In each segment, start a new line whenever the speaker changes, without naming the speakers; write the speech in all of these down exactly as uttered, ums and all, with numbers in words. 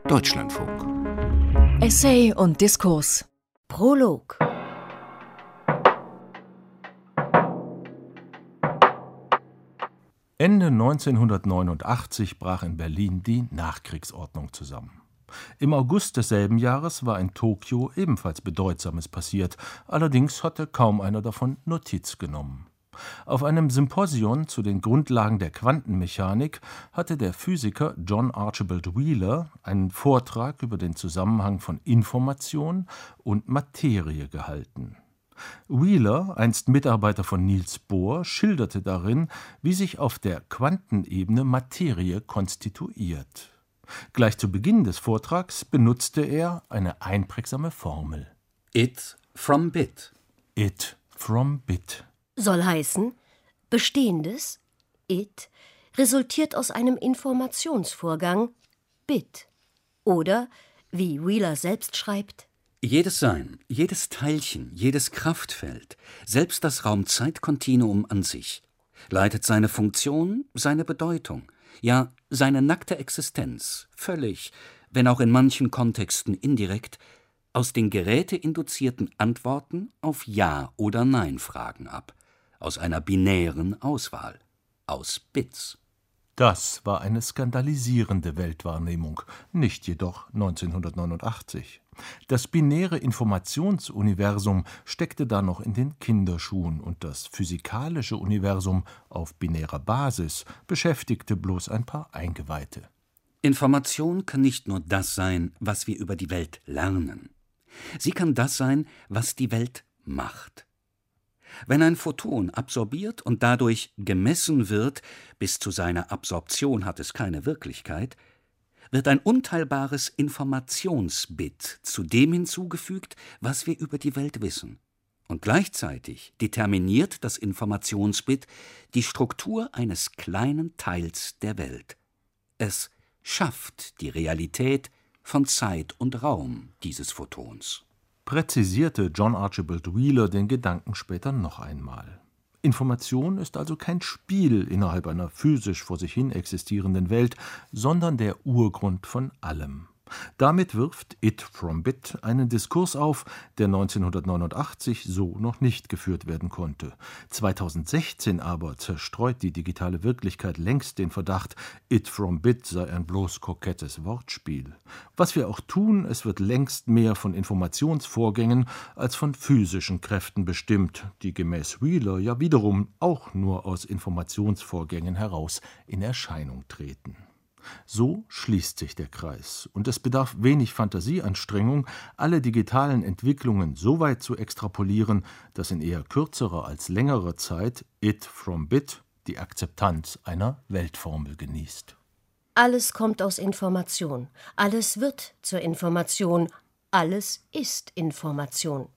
Deutschlandfunk.
Essay und Diskurs.
Prolog.
Ende neunzehnhundertneunundachtzig brach in Berlin die Nachkriegsordnung zusammen. Im August desselben Jahres war in Tokio ebenfalls Bedeutsames passiert, allerdings hatte kaum einer davon Notiz genommen. Auf einem Symposion zu den Grundlagen der Quantenmechanik hatte der Physiker John Archibald Wheeler einen Vortrag über den Zusammenhang von Information und Materie gehalten. Wheeler, einst Mitarbeiter von Niels Bohr, schilderte darin, wie sich auf der Quantenebene Materie konstituiert. Gleich zu Beginn des Vortrags benutzte er eine einprägsame Formel.
It from bit.
It from bit.
Soll heißen, Bestehendes, It, resultiert aus einem Informationsvorgang, Bit. Oder, wie Wheeler selbst schreibt,
Jedes Sein, jedes Teilchen, jedes Kraftfeld, selbst das Raum-Zeit-Kontinuum an sich, leitet seine Funktion, seine Bedeutung, ja seine nackte Existenz, völlig, wenn auch in manchen Kontexten indirekt, aus den geräteinduzierten Antworten auf Ja- oder Nein-Fragen ab, aus einer binären Auswahl, aus Bits.
Das war eine skandalisierende Weltwahrnehmung, nicht jedoch neunzehnhundertneunundachtzig. Das binäre Informationsuniversum steckte da noch in den Kinderschuhen und das physikalische Universum auf binärer Basis beschäftigte bloß ein paar Eingeweihte.
Information kann nicht nur das sein, was wir über die Welt lernen. Sie kann das sein, was die Welt macht. Wenn ein Photon absorbiert und dadurch gemessen wird, bis zu seiner Absorption hat es keine Wirklichkeit, wird ein unteilbares Informationsbit zu dem hinzugefügt, was wir über die Welt wissen. Und gleichzeitig determiniert das Informationsbit die Struktur eines kleinen Teils der Welt. Es schafft die Realität von Zeit und Raum dieses Photons.
Präzisierte John Archibald Wheeler den Gedanken später noch einmal. Information ist also kein Spiel innerhalb einer physisch vor sich hin existierenden Welt, sondern der Urgrund von allem. Damit wirft It from Bit einen Diskurs auf, der neunzehnhundertneunundachtzig so noch nicht geführt werden konnte. zweitausendsechzehn aber zerstreut die digitale Wirklichkeit längst den Verdacht, It from Bit sei ein bloß kokettes Wortspiel. Was wir auch tun, es wird längst mehr von Informationsvorgängen als von physischen Kräften bestimmt, die gemäß Wheeler ja wiederum auch nur aus Informationsvorgängen heraus in Erscheinung treten. So schließt sich der Kreis, und es bedarf wenig Fantasieanstrengung, alle digitalen Entwicklungen so weit zu extrapolieren, dass in eher kürzerer als längerer Zeit It from Bit die Akzeptanz einer Weltformel genießt.
Alles kommt aus Information, alles wird zur Information, alles ist Information.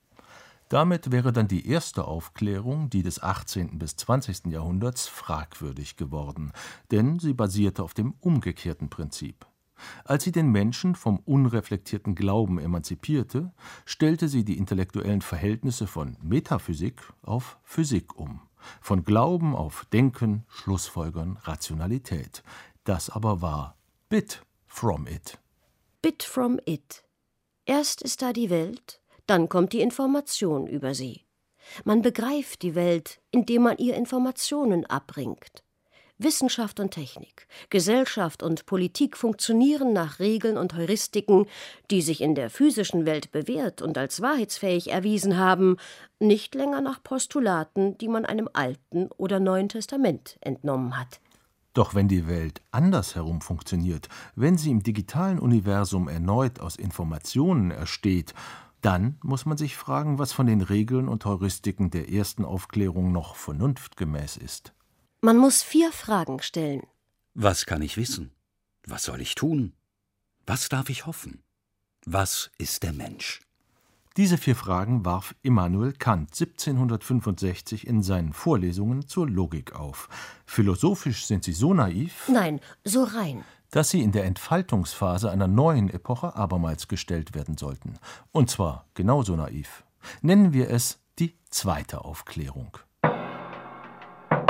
Damit wäre dann die erste Aufklärung, die des achtzehnten bis zwanzigsten Jahrhunderts, fragwürdig geworden, denn sie basierte auf dem umgekehrten Prinzip. Als sie den Menschen vom unreflektierten Glauben emanzipierte, stellte sie die intellektuellen Verhältnisse von Metaphysik auf Physik um, von Glauben auf Denken, Schlussfolgern, Rationalität. Das aber war Bit from It.
Bit from It. Erst ist da die Welt, dann kommt die Information über sie. Man begreift die Welt, indem man ihr Informationen abbringt. Wissenschaft und Technik, Gesellschaft und Politik funktionieren nach Regeln und Heuristiken, die sich in der physischen Welt bewährt und als wahrheitsfähig erwiesen haben, nicht länger nach Postulaten, die man einem Alten oder Neuen Testament entnommen hat.
Doch wenn die Welt andersherum funktioniert, wenn sie im digitalen Universum erneut aus Informationen ersteht, dann muss man sich fragen, was von den Regeln und Heuristiken der ersten Aufklärung noch vernunftgemäß ist.
Man muss vier Fragen stellen.
Was kann ich wissen? Was soll ich tun? Was darf ich hoffen? Was ist der Mensch?
Diese vier Fragen warf Immanuel Kant siebzehnhundertfünfundsechzig in seinen Vorlesungen zur Logik auf. Philosophisch sind sie so naiv,
Nein, so rein,
dass sie in der Entfaltungsphase einer neuen Epoche abermals gestellt werden sollten. Und zwar genauso naiv. Nennen wir es die zweite Aufklärung.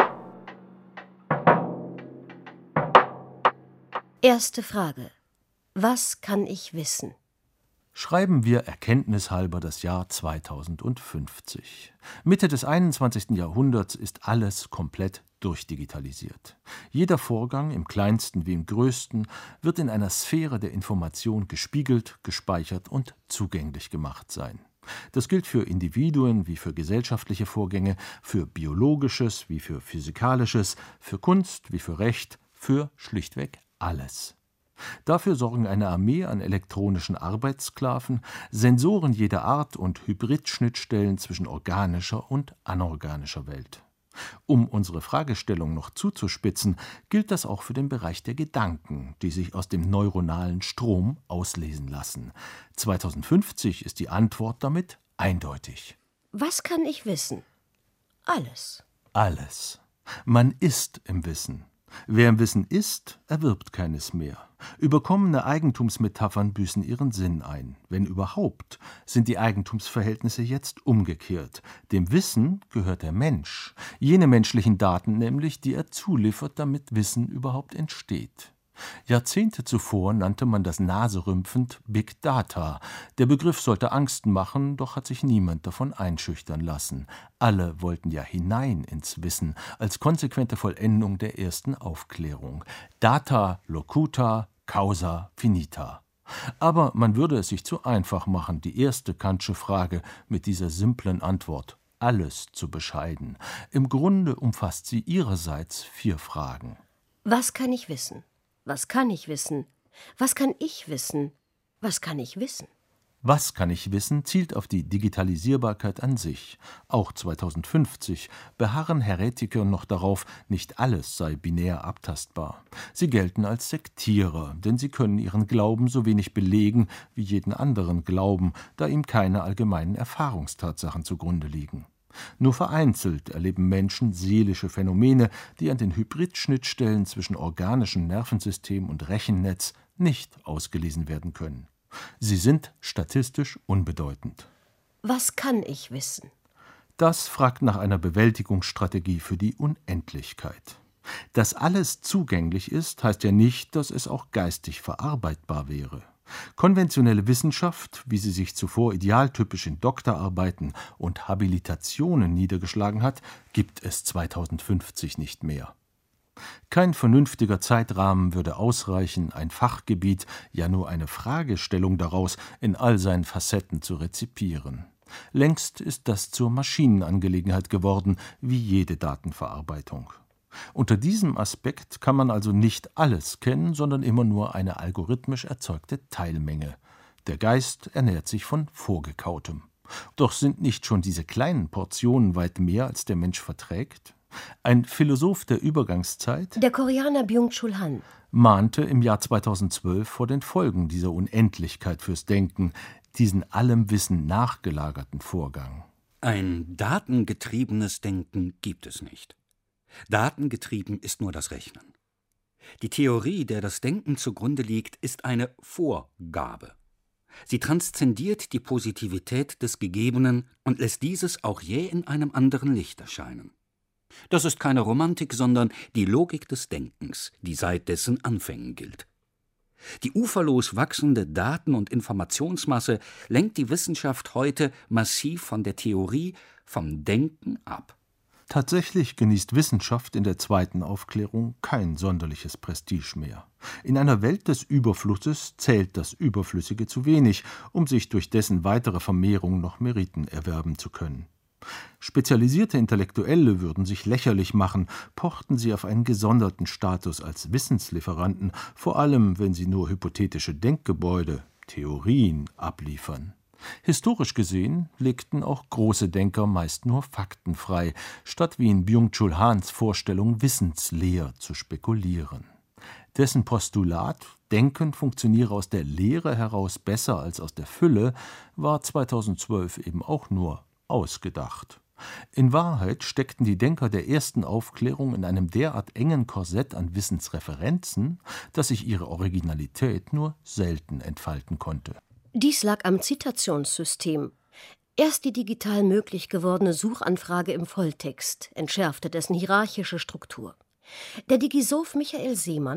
Erste Frage. Was kann ich wissen?
Schreiben wir erkenntnishalber das Jahr zweitausendfünfzig. Mitte des einundzwanzigsten Jahrhunderts ist alles komplett durchdigitalisiert. Jeder Vorgang, im kleinsten wie im größten, wird in einer Sphäre der Information gespiegelt, gespeichert und zugänglich gemacht sein. Das gilt für Individuen wie für gesellschaftliche Vorgänge, für Biologisches wie für Physikalisches, für Kunst wie für Recht, für schlichtweg alles. Dafür sorgen eine Armee an elektronischen Arbeitssklaven, Sensoren jeder Art und Hybridschnittstellen zwischen organischer und anorganischer Welt. Um unsere Fragestellung noch zuzuspitzen, gilt das auch für den Bereich der Gedanken, die sich aus dem neuronalen Strom auslesen lassen. zweitausendfünfzig ist die Antwort damit eindeutig.
Was kann ich wissen? Alles.
Alles. Man ist im Wissen. Wer im Wissen ist, erwirbt keines mehr. Überkommene Eigentumsmetaphern büßen ihren Sinn ein. Wenn überhaupt, sind die Eigentumsverhältnisse jetzt umgekehrt. Dem Wissen gehört der Mensch, jene menschlichen Daten nämlich, die er zuliefert, damit Wissen überhaupt entsteht. Jahrzehnte zuvor nannte man das naserümpfend Big Data. Der Begriff sollte Angst machen, doch hat sich niemand davon einschüchtern lassen. Alle wollten ja hinein ins Wissen, als konsequente Vollendung der ersten Aufklärung. Data locuta, causa finita. Aber man würde es sich zu einfach machen, die erste Kantsche Frage mit dieser simplen Antwort alles zu bescheiden. Im Grunde umfasst sie ihrerseits vier Fragen.
Was kann ich wissen? Was kann ich wissen? Was kann ich wissen? Was kann ich wissen?
Was kann ich wissen zielt auf die Digitalisierbarkeit an sich. Auch zweitausendfünfzig beharren Heretiker noch darauf, nicht alles sei binär abtastbar. Sie gelten als Sektierer, denn sie können ihren Glauben so wenig belegen wie jeden anderen Glauben, da ihm keine allgemeinen Erfahrungstatsachen zugrunde liegen. Nur vereinzelt erleben Menschen seelische Phänomene, die an den Hybridschnittstellen zwischen organischem Nervensystem und Rechennetz nicht ausgelesen werden können. Sie sind statistisch unbedeutend.
Was kann ich wissen?
Das fragt nach einer Bewältigungsstrategie für die Unendlichkeit. Dass alles zugänglich ist, heißt ja nicht, dass es auch geistig verarbeitbar wäre. Konventionelle Wissenschaft, wie sie sich zuvor idealtypisch in Doktorarbeiten und Habilitationen niedergeschlagen hat, gibt es zweitausendfünfzig nicht mehr. Kein vernünftiger Zeitrahmen würde ausreichen, ein Fachgebiet, ja nur eine Fragestellung daraus in all seinen Facetten zu rezipieren. Längst ist das zur Maschinenangelegenheit geworden, wie jede Datenverarbeitung. Unter diesem Aspekt kann man also nicht alles kennen, sondern immer nur eine algorithmisch erzeugte Teilmenge. Der Geist ernährt sich von Vorgekautem. Doch sind nicht schon diese kleinen Portionen weit mehr, als der Mensch verträgt? Ein Philosoph der Übergangszeit,
der Koreaner Byung-Chul Han,
mahnte im Jahr zweitausendzwölf vor den Folgen dieser Unendlichkeit fürs Denken, diesen allem Wissen nachgelagerten Vorgang.
Ein datengetriebenes Denken gibt es nicht. Datengetrieben ist nur das Rechnen. Die Theorie, der das Denken zugrunde liegt, ist eine Vorgabe. Sie transzendiert die Positivität des Gegebenen und lässt dieses auch je in einem anderen Licht erscheinen. Das ist keine Romantik, sondern die Logik des Denkens, die seit dessen Anfängen gilt. Die uferlos wachsende Daten- und Informationsmasse lenkt die Wissenschaft heute massiv von der Theorie, vom Denken ab.
Tatsächlich genießt Wissenschaft in der zweiten Aufklärung kein sonderliches Prestige mehr. In einer Welt des Überflusses zählt das Überflüssige zu wenig, um sich durch dessen weitere Vermehrung noch Meriten erwerben zu können. Spezialisierte Intellektuelle würden sich lächerlich machen, pochten sie auf einen gesonderten Status als Wissenslieferanten, vor allem wenn sie nur hypothetische Denkgebäude, Theorien abliefern. Historisch gesehen legten auch große Denker meist nur Fakten frei, statt wie in Byung-Chul Hans Vorstellung wissensleer zu spekulieren. Dessen Postulat, Denken funktioniere aus der Leere heraus besser als aus der Fülle, war zweitausendzwölf eben auch nur ausgedacht. In Wahrheit steckten die Denker der ersten Aufklärung in einem derart engen Korsett an Wissensreferenzen, dass sich ihre Originalität nur selten entfalten konnte.
Dies lag am Zitationssystem. Erst die digital möglich gewordene Suchanfrage im Volltext entschärfte dessen hierarchische Struktur. Der Digisoph Michael Seemann,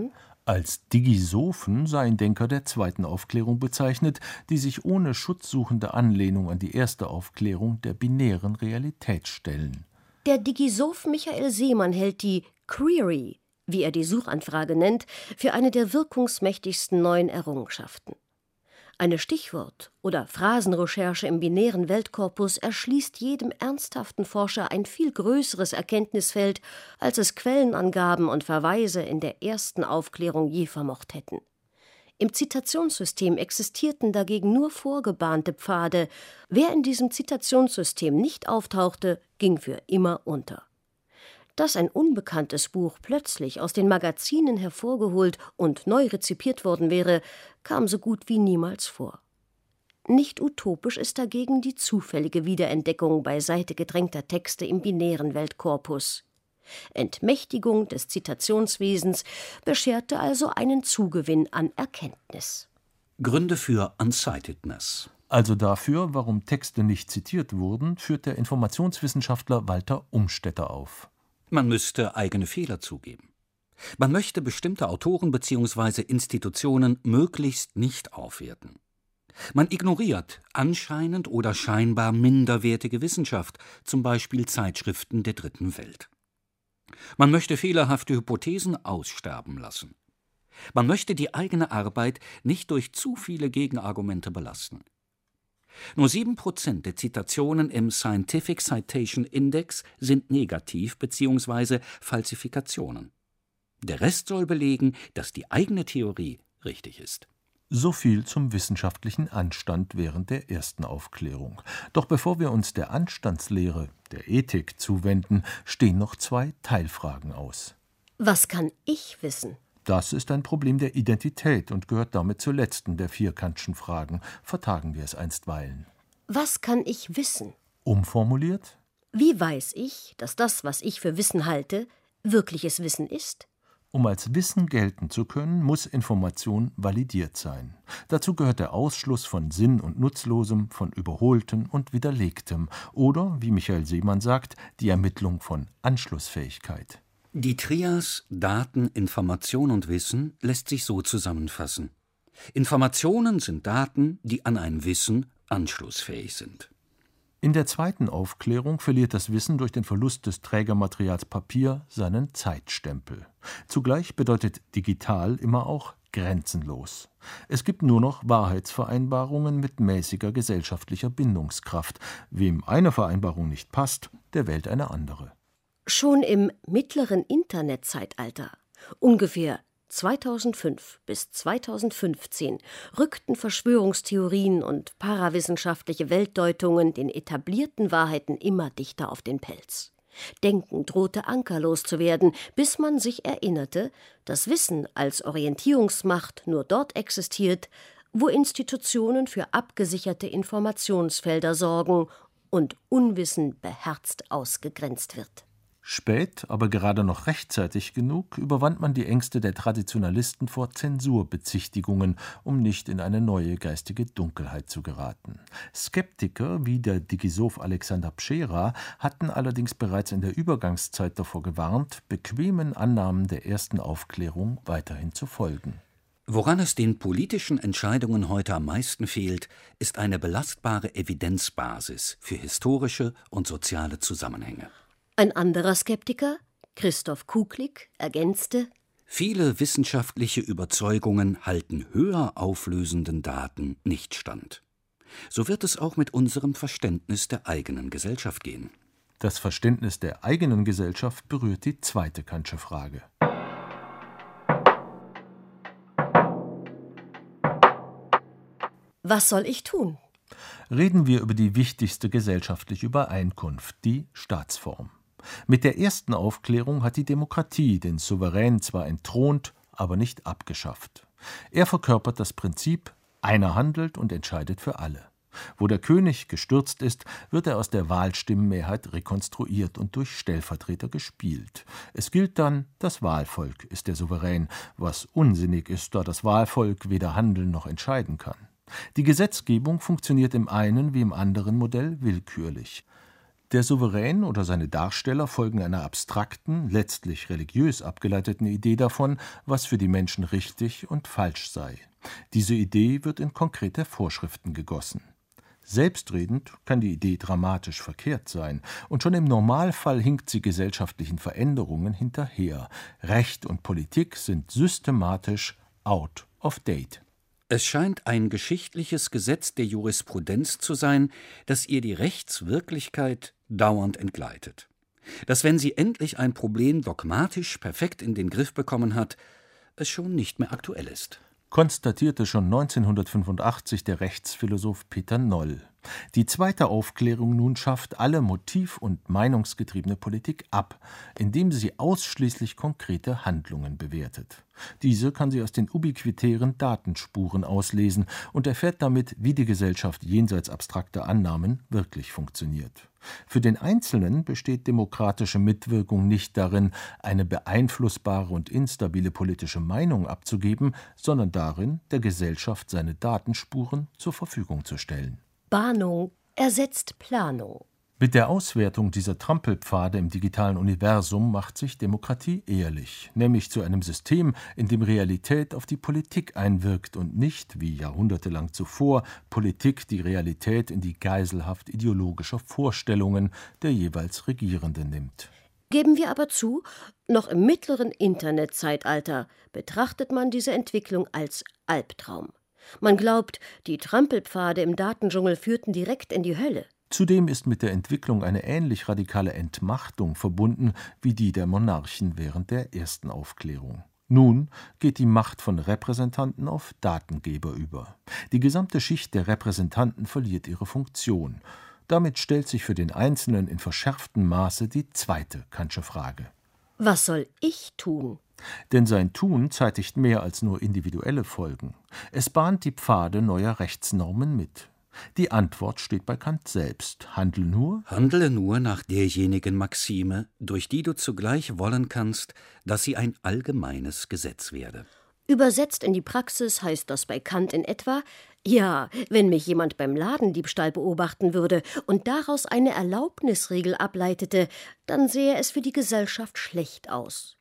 Als Digisophen seien Denker der zweiten Aufklärung bezeichnet, die sich ohne schutzsuchende Anlehnung an die erste Aufklärung der binären Realität stellen.
Der Digisoph Michael Seemann hält die Query, wie er die Suchanfrage nennt, für eine der wirkungsmächtigsten neuen Errungenschaften. Eine Stichwort- oder Phrasenrecherche im binären Weltkorpus erschließt jedem ernsthaften Forscher ein viel größeres Erkenntnisfeld, als es Quellenangaben und Verweise in der ersten Aufklärung je vermocht hätten. Im Zitationssystem existierten dagegen nur vorgebahnte Pfade. Wer in diesem Zitationssystem nicht auftauchte, ging für immer unter. Dass ein unbekanntes Buch plötzlich aus den Magazinen hervorgeholt und neu rezipiert worden wäre, kam so gut wie niemals vor. Nicht utopisch ist dagegen die zufällige Wiederentdeckung beiseite gedrängter Texte im binären Weltkorpus. Entmächtigung des Zitationswesens bescherte also einen Zugewinn an Erkenntnis.
Gründe für Unsightedness.
Also dafür, warum Texte nicht zitiert wurden, führt der Informationswissenschaftler Walter Umstetter auf.
Man müsste eigene Fehler zugeben. Man möchte bestimmte Autoren bzw. Institutionen möglichst nicht aufwerten. Man ignoriert anscheinend oder scheinbar minderwertige Wissenschaft, zum Beispiel Zeitschriften der Dritten Welt. Man möchte fehlerhafte Hypothesen aussterben lassen. Man möchte die eigene Arbeit nicht durch zu viele Gegenargumente belasten. Nur sieben Prozent der Zitationen im Scientific Citation Index sind negativ bzw. Falsifikationen. Der Rest soll belegen, dass die eigene Theorie richtig ist.
So viel zum wissenschaftlichen Anstand während der ersten Aufklärung. Doch bevor wir uns der Anstandslehre, der Ethik, zuwenden, stehen noch zwei Teilfragen aus.
Was kann ich wissen?
Das ist ein Problem der Identität und gehört damit zur letzten der vier Kantschen Fragen. Vertagen wir es einstweilen.
Was kann ich wissen?
Umformuliert?
Wie weiß ich, dass das, was ich für Wissen halte, wirkliches Wissen ist?
Um als Wissen gelten zu können, muss Information validiert sein. Dazu gehört der Ausschluss von Sinn- und Nutzlosem, von Überholtem und Widerlegtem oder, wie Michael Seemann sagt, die Ermittlung von Anschlussfähigkeit.
Die Trias Daten, Information und Wissen lässt sich so zusammenfassen. Informationen sind Daten, die an ein Wissen anschlussfähig sind.
In der zweiten Aufklärung verliert das Wissen durch den Verlust des Trägermaterials Papier seinen Zeitstempel. Zugleich bedeutet digital immer auch grenzenlos. Es gibt nur noch Wahrheitsvereinbarungen mit mäßiger gesellschaftlicher Bindungskraft. Wem eine Vereinbarung nicht passt, der wählt eine andere.
Schon im mittleren Internetzeitalter, ungefähr zweitausendfünf bis zweitausendfünfzehn, rückten Verschwörungstheorien und parawissenschaftliche Weltdeutungen den etablierten Wahrheiten immer dichter auf den Pelz. Denken drohte ankerlos zu werden, bis man sich erinnerte, dass Wissen als Orientierungsmacht nur dort existiert, wo Institutionen für abgesicherte Informationsfelder sorgen und Unwissen beherzt ausgegrenzt wird.
Spät, aber gerade noch rechtzeitig genug, überwand man die Ängste der Traditionalisten vor Zensurbezichtigungen, um nicht in eine neue geistige Dunkelheit zu geraten. Skeptiker wie der Digisoph Alexander Pschera hatten allerdings bereits in der Übergangszeit davor gewarnt, bequemen Annahmen der ersten Aufklärung weiterhin zu folgen.
Woran es den politischen Entscheidungen heute am meisten fehlt, ist eine belastbare Evidenzbasis für historische und soziale Zusammenhänge.
Ein anderer Skeptiker, Christoph Kuklik, ergänzte:
Viele wissenschaftliche Überzeugungen halten höher auflösenden Daten nicht stand. So wird es auch mit unserem Verständnis der eigenen Gesellschaft gehen.
Das Verständnis der eigenen Gesellschaft berührt die zweite Kantsche Frage.
Was soll ich tun?
Reden wir über die wichtigste gesellschaftliche Übereinkunft, die Staatsform. Mit der ersten Aufklärung hat die Demokratie den Souverän zwar entthront, aber nicht abgeschafft. Er verkörpert das Prinzip, einer handelt und entscheidet für alle. Wo der König gestürzt ist, wird er aus der Wahlstimmenmehrheit rekonstruiert und durch Stellvertreter gespielt. Es gilt dann, das Wahlvolk ist der Souverän, was unsinnig ist, da das Wahlvolk weder handeln noch entscheiden kann. Die Gesetzgebung funktioniert im einen wie im anderen Modell willkürlich. Der Souverän oder seine Darsteller folgen einer abstrakten, letztlich religiös abgeleiteten Idee davon, was für die Menschen richtig und falsch sei. Diese Idee wird in konkrete Vorschriften gegossen. Selbstredend kann die Idee dramatisch verkehrt sein, und schon im Normalfall hinkt sie gesellschaftlichen Veränderungen hinterher. Recht und Politik sind systematisch out of date.
Es scheint ein geschichtliches Gesetz der Jurisprudenz zu sein, dass ihr die Rechtswirklichkeit dauernd entgleitet. Dass, wenn sie endlich ein Problem dogmatisch perfekt in den Griff bekommen hat, es schon nicht mehr aktuell ist.
Konstatierte schon neunzehnhundertfünfundachtzig der Rechtsphilosoph Peter Noll. Die zweite Aufklärung nun schafft alle motiv- und meinungsgetriebene Politik ab, indem sie ausschließlich konkrete Handlungen bewertet. Diese kann sie aus den ubiquitären Datenspuren auslesen und erfährt damit, wie die Gesellschaft jenseits abstrakter Annahmen wirklich funktioniert. Für den Einzelnen besteht demokratische Mitwirkung nicht darin, eine beeinflussbare und instabile politische Meinung abzugeben, sondern darin, der Gesellschaft seine Datenspuren zur Verfügung zu stellen.
Bahnung ersetzt Planung.
Mit der Auswertung dieser Trampelpfade im digitalen Universum macht sich Demokratie ehrlich, nämlich zu einem System, in dem Realität auf die Politik einwirkt und nicht, wie jahrhundertelang zuvor, Politik die Realität in die Geiselhaft ideologischer Vorstellungen der jeweils Regierenden nimmt.
Geben wir aber zu, noch im mittleren Internetzeitalter betrachtet man diese Entwicklung als Albtraum. Man glaubt, die Trampelpfade im Datendschungel führten direkt in die Hölle.
Zudem ist mit der Entwicklung eine ähnlich radikale Entmachtung verbunden wie die der Monarchen während der ersten Aufklärung. Nun geht die Macht von Repräsentanten auf Datengeber über. Die gesamte Schicht der Repräsentanten verliert ihre Funktion. Damit stellt sich für den Einzelnen in verschärftem Maße die zweite Kantsche Frage.
Was soll ich tun?
Denn sein Tun zeitigt mehr als nur individuelle Folgen. Es bahnt die Pfade neuer Rechtsnormen mit. Die Antwort steht bei Kant selbst. Handle nur,
Handle nur nach derjenigen Maxime, durch die du zugleich wollen kannst, dass sie ein allgemeines Gesetz werde.
Übersetzt in die Praxis heißt das bei Kant in etwa: Ja, wenn mich jemand beim Ladendiebstahl beobachten würde und daraus eine Erlaubnisregel ableitete, dann sähe es für die Gesellschaft schlecht aus.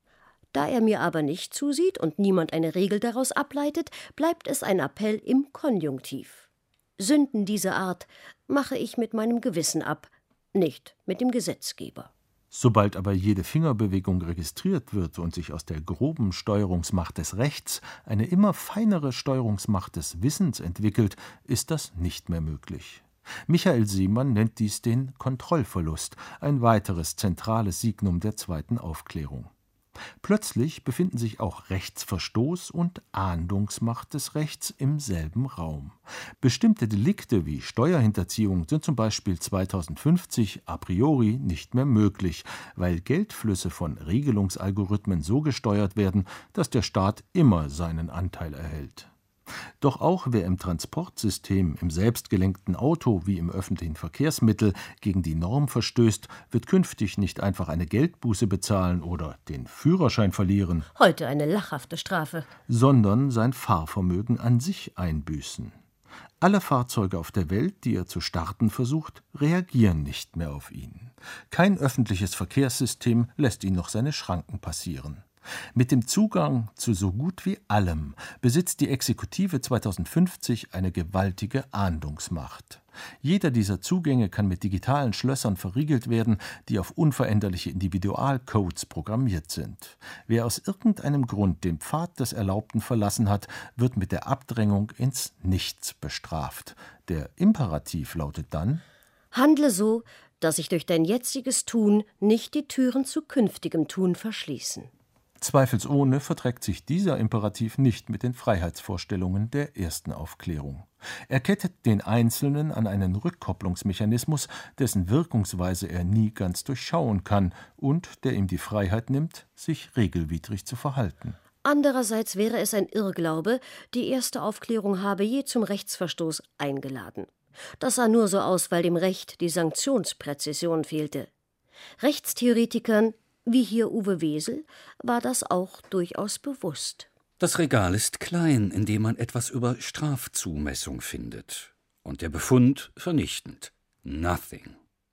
Da er mir aber nicht zusieht und niemand eine Regel daraus ableitet, bleibt es ein Appell im Konjunktiv. Sünden dieser Art mache ich mit meinem Gewissen ab, nicht mit dem Gesetzgeber.
Sobald aber jede Fingerbewegung registriert wird und sich aus der groben Steuerungsmacht des Rechts eine immer feinere Steuerungsmacht des Wissens entwickelt, ist das nicht mehr möglich. Michael Seemann nennt dies den Kontrollverlust, ein weiteres zentrales Signum der zweiten Aufklärung. Plötzlich befinden sich auch Rechtsverstoß und Ahndungsmacht des Rechts im selben Raum. Bestimmte Delikte wie Steuerhinterziehung sind zum Beispiel zweitausendfünfzig a priori nicht mehr möglich, weil Geldflüsse von Regelungsalgorithmen so gesteuert werden, dass der Staat immer seinen Anteil erhält. Doch auch wer im Transportsystem, im selbstgelenkten Auto wie im öffentlichen Verkehrsmittel gegen die Norm verstößt, wird künftig nicht einfach eine Geldbuße bezahlen oder den Führerschein verlieren,
Heute eine lachhafte Strafe.
sondern sein Fahrvermögen an sich einbüßen. Alle Fahrzeuge auf der Welt, die er zu starten versucht, reagieren nicht mehr auf ihn. Kein öffentliches Verkehrssystem lässt ihn noch seine Schranken passieren. Mit dem Zugang zu so gut wie allem besitzt die Exekutive zweitausendfünfzig eine gewaltige Ahndungsmacht. Jeder dieser Zugänge kann mit digitalen Schlössern verriegelt werden, die auf unveränderliche Individualcodes programmiert sind. Wer aus irgendeinem Grund den Pfad des Erlaubten verlassen hat, wird mit der Abdrängung ins Nichts bestraft. Der Imperativ lautet dann:
Handle so, dass sich durch dein jetziges Tun nicht die Türen zu künftigem Tun verschließen.
Zweifelsohne verträgt sich dieser Imperativ nicht mit den Freiheitsvorstellungen der ersten Aufklärung. Er kettet den Einzelnen an einen Rückkopplungsmechanismus, dessen Wirkungsweise er nie ganz durchschauen kann und der ihm die Freiheit nimmt, sich regelwidrig zu verhalten.
Andererseits wäre es ein Irrglaube, die erste Aufklärung habe je zum Rechtsverstoß eingeladen. Das sah nur so aus, weil dem Recht die Sanktionspräzision fehlte. Rechtstheoretikern, wie hier Uwe Wesel, war das auch durchaus bewusst.
Das Regal ist klein, in dem man etwas über Strafzumessung findet. Und der Befund vernichtend. Nothing.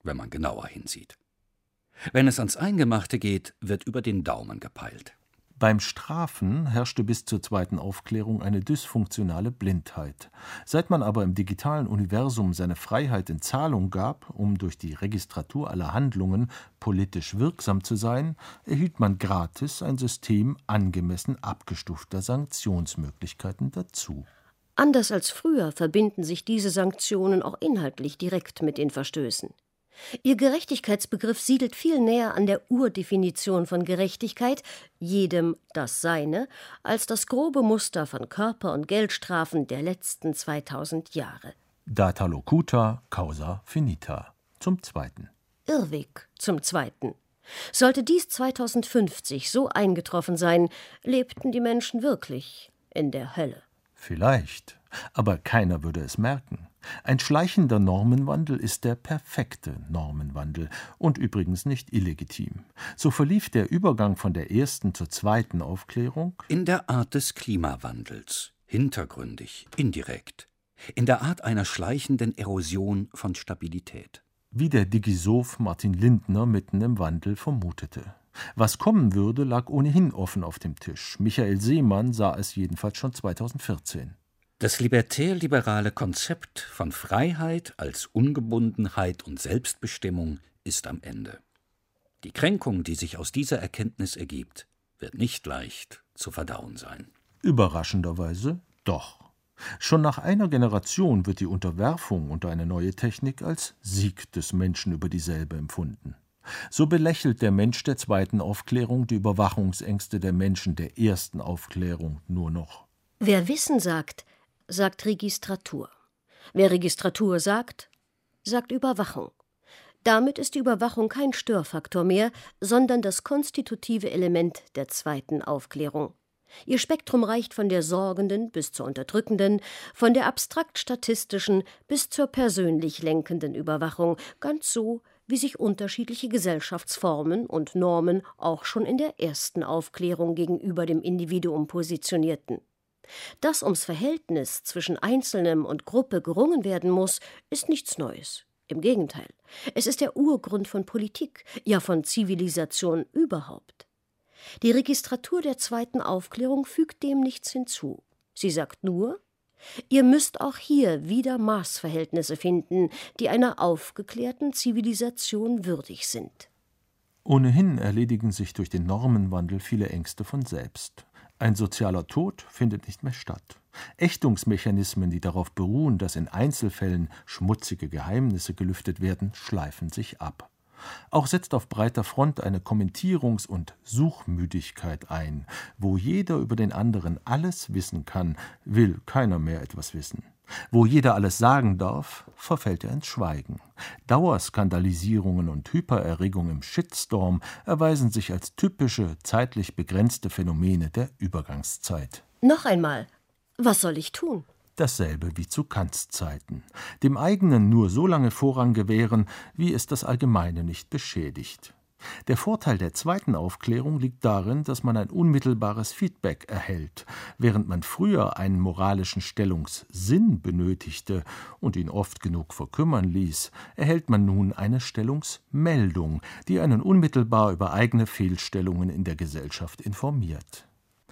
wenn man genauer hinsieht. Wenn es ans Eingemachte geht, wird über den Daumen gepeilt.
Beim Strafen herrschte bis zur zweiten Aufklärung eine dysfunktionale Blindheit. Seit man aber im digitalen Universum seine Freiheit in Zahlung gab, um durch die Registratur aller Handlungen politisch wirksam zu sein, erhielt man gratis ein System angemessen abgestufter Sanktionsmöglichkeiten dazu.
Anders als früher verbinden sich diese Sanktionen auch inhaltlich direkt mit den Verstößen. Ihr Gerechtigkeitsbegriff siedelt viel näher an der Urdefinition von Gerechtigkeit, jedem das Seine, als das grobe Muster von Körper- und Geldstrafen der letzten zweitausend Jahre.
Data locuta, causa finita. Zum Zweiten.
Irrweg zum Zweiten. Sollte dies zweitausendfünfzig so eingetroffen sein, lebten die Menschen wirklich in der Hölle.
Vielleicht, aber keiner würde es merken. Ein schleichender Normenwandel ist der perfekte Normenwandel und übrigens nicht illegitim. So verlief der Übergang von der ersten zur zweiten Aufklärung
in der Art des Klimawandels, hintergründig, indirekt, in der Art einer schleichenden Erosion von Stabilität.
Wie der Digisoph Martin Lindner mitten im Wandel vermutete. Was kommen würde, lag ohnehin offen auf dem Tisch. Michael Seemann sah es jedenfalls schon zweitausendvierzehn.
Das libertär-liberale Konzept von Freiheit als Ungebundenheit und Selbstbestimmung ist am Ende. Die Kränkung, die sich aus dieser Erkenntnis ergibt, wird nicht leicht zu verdauen sein.
Überraschenderweise doch. Schon nach einer Generation wird die Unterwerfung unter eine neue Technik als Sieg des Menschen über dieselbe empfunden. So belächelt der Mensch der zweiten Aufklärung die Überwachungsängste der Menschen der ersten Aufklärung nur noch.
Wer Wissen sagt, sagt Registratur. Wer Registratur sagt, sagt Überwachung. Damit ist die Überwachung kein Störfaktor mehr, sondern das konstitutive Element der zweiten Aufklärung. Ihr Spektrum reicht von der sorgenden bis zur unterdrückenden, von der abstrakt-statistischen bis zur persönlich lenkenden Überwachung, ganz so, wie sich unterschiedliche Gesellschaftsformen und Normen auch schon in der ersten Aufklärung gegenüber dem Individuum positionierten. Dass ums Verhältnis zwischen Einzelnem und Gruppe gerungen werden muss, ist nichts Neues. Im Gegenteil, es ist der Urgrund von Politik, ja von Zivilisation überhaupt. Die Registratur der zweiten Aufklärung fügt dem nichts hinzu. Sie sagt nur, ihr müsst auch hier wieder Maßverhältnisse finden, die einer aufgeklärten Zivilisation würdig sind.
Ohnehin erledigen sich durch den Normenwandel viele Ängste von selbst. Ein sozialer Tod findet nicht mehr statt. Ächtungsmechanismen, die darauf beruhen, dass in Einzelfällen schmutzige Geheimnisse gelüftet werden, schleifen sich ab. Auch setzt auf breiter Front eine Kommentierungs- und Suchmüdigkeit ein. Wo jeder über den anderen alles wissen kann, will keiner mehr etwas wissen. Wo jeder alles sagen darf, verfällt er ins Schweigen. Dauerskandalisierungen und Hypererregung im Shitstorm erweisen sich als typische, zeitlich begrenzte Phänomene der Übergangszeit.
Noch einmal, was soll ich tun?
Dasselbe wie zu Kants Zeiten. Dem eigenen nur so lange Vorrang gewähren, wie es das Allgemeine nicht beschädigt. Der Vorteil der zweiten Aufklärung liegt darin, dass man ein unmittelbares Feedback erhält. Während man früher einen moralischen Stellungssinn benötigte und ihn oft genug verkümmern ließ, erhält man nun eine Stellungsmeldung, die einen unmittelbar über eigene Fehlstellungen in der Gesellschaft informiert.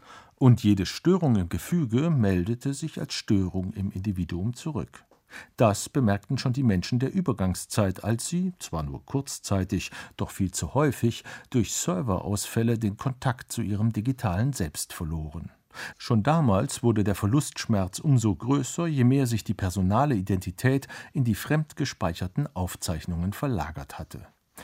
Und jede Störung im Gefüge meldete sich als Störung im Individuum zurück. Das bemerkten schon die Menschen der Übergangszeit, als sie, zwar nur kurzzeitig, doch viel zu häufig, durch Serverausfälle den Kontakt zu ihrem digitalen Selbst verloren. Schon damals wurde der Verlustschmerz umso größer, je mehr sich die personale Identität in die fremd gespeicherten Aufzeichnungen verlagert hatte.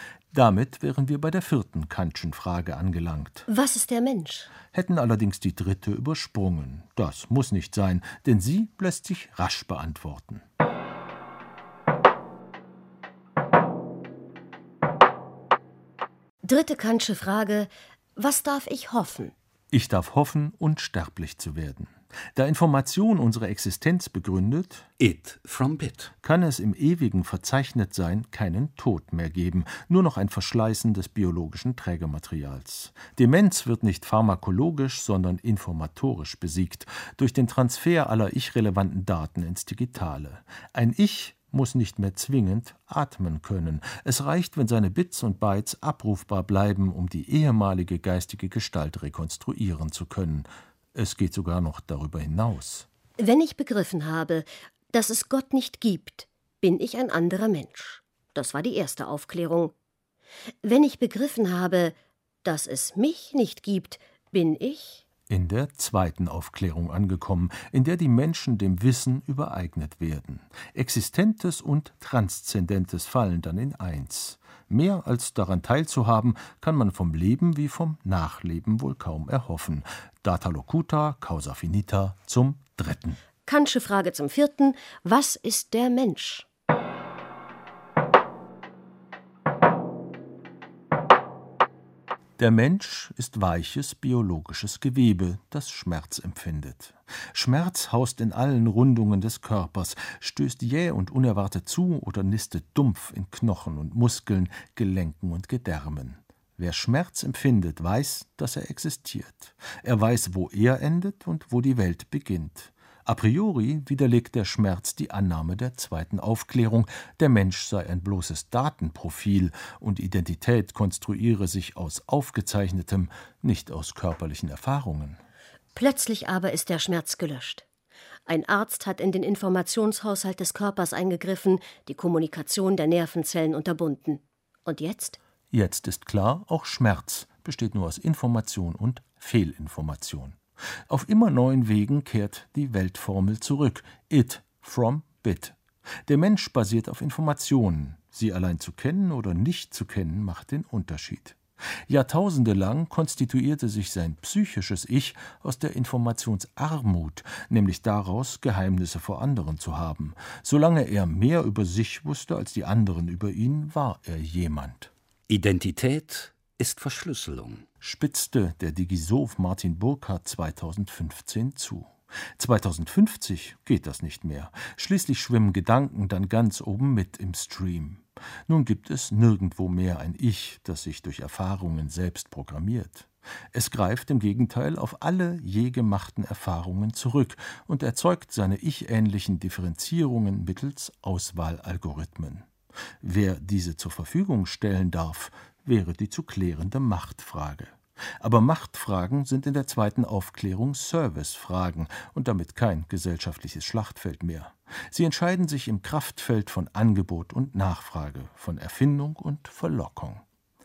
Damit wären wir bei der vierten Kantschen Frage angelangt.
Was ist der Mensch?
Hätten allerdings die dritte übersprungen. Das muss nicht sein, denn sie lässt sich rasch beantworten.
Dritte Kantsche Frage: Was darf ich hoffen?
Ich darf hoffen, unsterblich zu werden. Da Information unsere Existenz begründet,
It from bit,
kann es im ewigen Verzeichnetsein keinen Tod mehr geben, nur noch ein Verschleißen des biologischen Trägermaterials. Demenz wird nicht pharmakologisch, sondern informatorisch besiegt, durch den Transfer aller ich-relevanten Daten ins Digitale. Ein Ich muss nicht mehr zwingend atmen können. Es reicht, wenn seine Bits und Bytes abrufbar bleiben, um die ehemalige geistige Gestalt rekonstruieren zu können. Es geht sogar noch darüber hinaus.
Wenn ich begriffen habe, dass es Gott nicht gibt, bin ich ein anderer Mensch. Das war die erste Aufklärung. Wenn ich begriffen habe, dass es mich nicht gibt, bin ich
in der zweiten Aufklärung angekommen, in der die Menschen dem Wissen übereignet werden. Existentes und Transzendentes fallen dann in eins. Mehr als daran teilzuhaben, kann man vom Leben wie vom Nachleben wohl kaum erhoffen. Data locuta, causa finita zum dritten.
Kantsche Frage zum vierten: Was ist der Mensch?
Der Mensch ist weiches biologisches Gewebe, das Schmerz empfindet. Schmerz haust in allen Rundungen des Körpers, stößt jäh und unerwartet zu oder nistet dumpf in Knochen und Muskeln, Gelenken und Gedärmen. Wer Schmerz empfindet, weiß, dass er existiert. Er weiß, wo er endet und wo die Welt beginnt. A priori widerlegt der Schmerz die Annahme der zweiten Aufklärung, der Mensch sei ein bloßes Datenprofil und Identität konstruiere sich aus Aufgezeichnetem, nicht aus körperlichen Erfahrungen.
Plötzlich aber ist der Schmerz gelöscht. Ein Arzt hat in den Informationshaushalt des Körpers eingegriffen, die Kommunikation der Nervenzellen unterbunden. Und jetzt?
Jetzt ist klar, auch Schmerz besteht nur aus Information und Fehlinformation. Auf immer neuen Wegen kehrt die Weltformel zurück. It from bit. Der Mensch basiert auf Informationen. Sie allein zu kennen oder nicht zu kennen, macht den Unterschied. Jahrtausende lang konstituierte sich sein psychisches Ich aus der Informationsarmut, nämlich daraus, Geheimnisse vor anderen zu haben. Solange er mehr über sich wusste als die anderen über ihn, war er jemand.
Identität ist Verschlüsselung,
spitzte der Digisoph Martin Burkhardt zweitausendfünfzehn zu. zweitausendfünfzig geht das nicht mehr. Schließlich schwimmen Gedanken dann ganz oben mit im Stream. Nun gibt es nirgendwo mehr ein Ich, das sich durch Erfahrungen selbst programmiert. Es greift im Gegenteil auf alle je gemachten Erfahrungen zurück und erzeugt seine ich-ähnlichen Differenzierungen mittels Auswahlalgorithmen. Wer diese zur Verfügung stellen darf, wäre die zu klärende Machtfrage. Aber Machtfragen sind in der zweiten Aufklärung Servicefragen und damit kein gesellschaftliches Schlachtfeld mehr. Sie entscheiden sich im Kraftfeld von Angebot und Nachfrage, von Erfindung und Verlockung.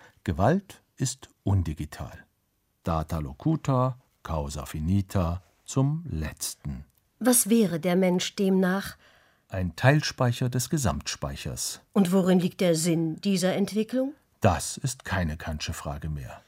Gewalt ist undigital. Data locuta, causa finita zum letzten.
Was wäre der Mensch demnach?
Ein Teilspeicher des Gesamtspeichers.
Und worin liegt der Sinn dieser Entwicklung?
Das ist keine Kantsche Frage mehr.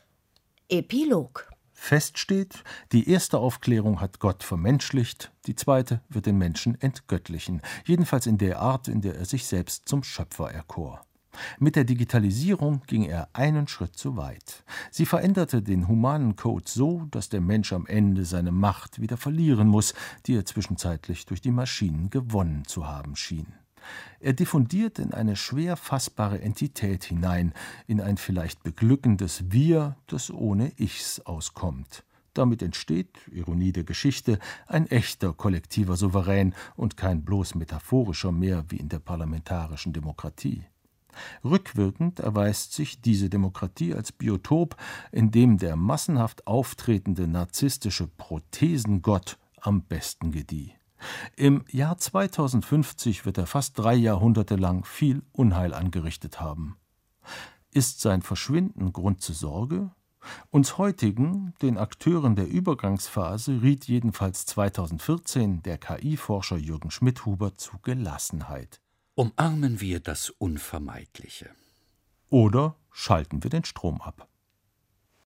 Epilog.
Fest steht, die erste Aufklärung hat Gott vermenschlicht, die zweite wird den Menschen entgöttlichen, jedenfalls in der Art, in der er sich selbst zum Schöpfer erkor. Mit der Digitalisierung ging er einen Schritt zu weit. Sie veränderte den humanen Code so, dass der Mensch am Ende seine Macht wieder verlieren muss, die er zwischenzeitlich durch die Maschinen gewonnen zu haben schien. Er diffundiert in eine schwer fassbare Entität hinein, in ein vielleicht beglückendes Wir, das ohne Ichs auskommt. Damit entsteht, Ironie der Geschichte, ein echter kollektiver Souverän und kein bloß metaphorischer mehr wie in der parlamentarischen Demokratie. Rückwirkend erweist sich diese Demokratie als Biotop, in dem der massenhaft auftretende narzisstische Prothesengott am besten gedieh. Im Jahr zweitausendfünfzig wird er fast drei Jahrhunderte lang viel Unheil angerichtet haben. Ist sein Verschwinden Grund zur Sorge? Uns heutigen, den Akteuren der Übergangsphase, riet jedenfalls zweitausendvierzehn der K I-Forscher Jürgen Schmidhuber zu Gelassenheit.
Umarmen wir das Unvermeidliche.
Oder schalten wir den Strom ab.